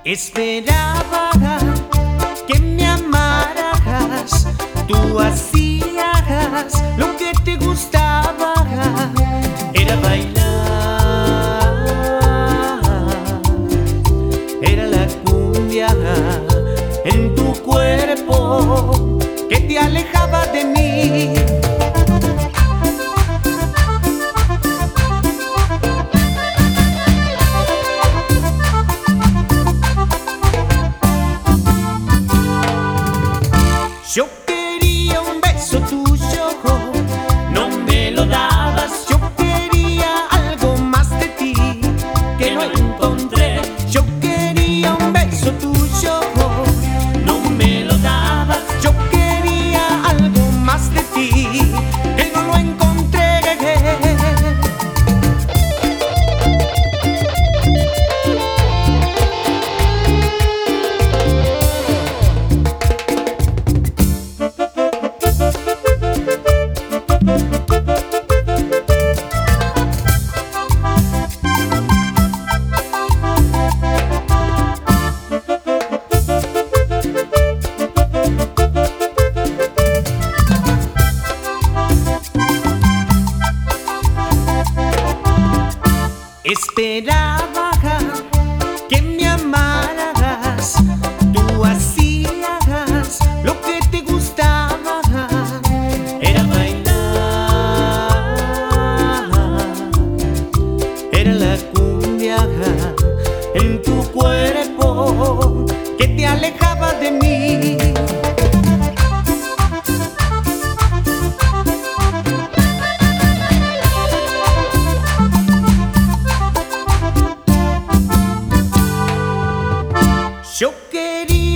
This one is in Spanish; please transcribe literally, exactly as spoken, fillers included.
Esperaba que me amaras, tú hacías lo que te gustaba, era bailar, era la cumbia en tu cuerpo que te alejaba de mí. Yo quería un beso tuyo, no me lo dabas. Yo quería algo más de ti que no encontré. Yo quería un beso tuyo, no me lo dabas. Yo quería algo más de ti que no lo encontré. Esperaba que me amaras, tú hacías lo que te gustaba, era bailar, era la cumbia en tu cuerpo que te alejaba de mí. Yo quería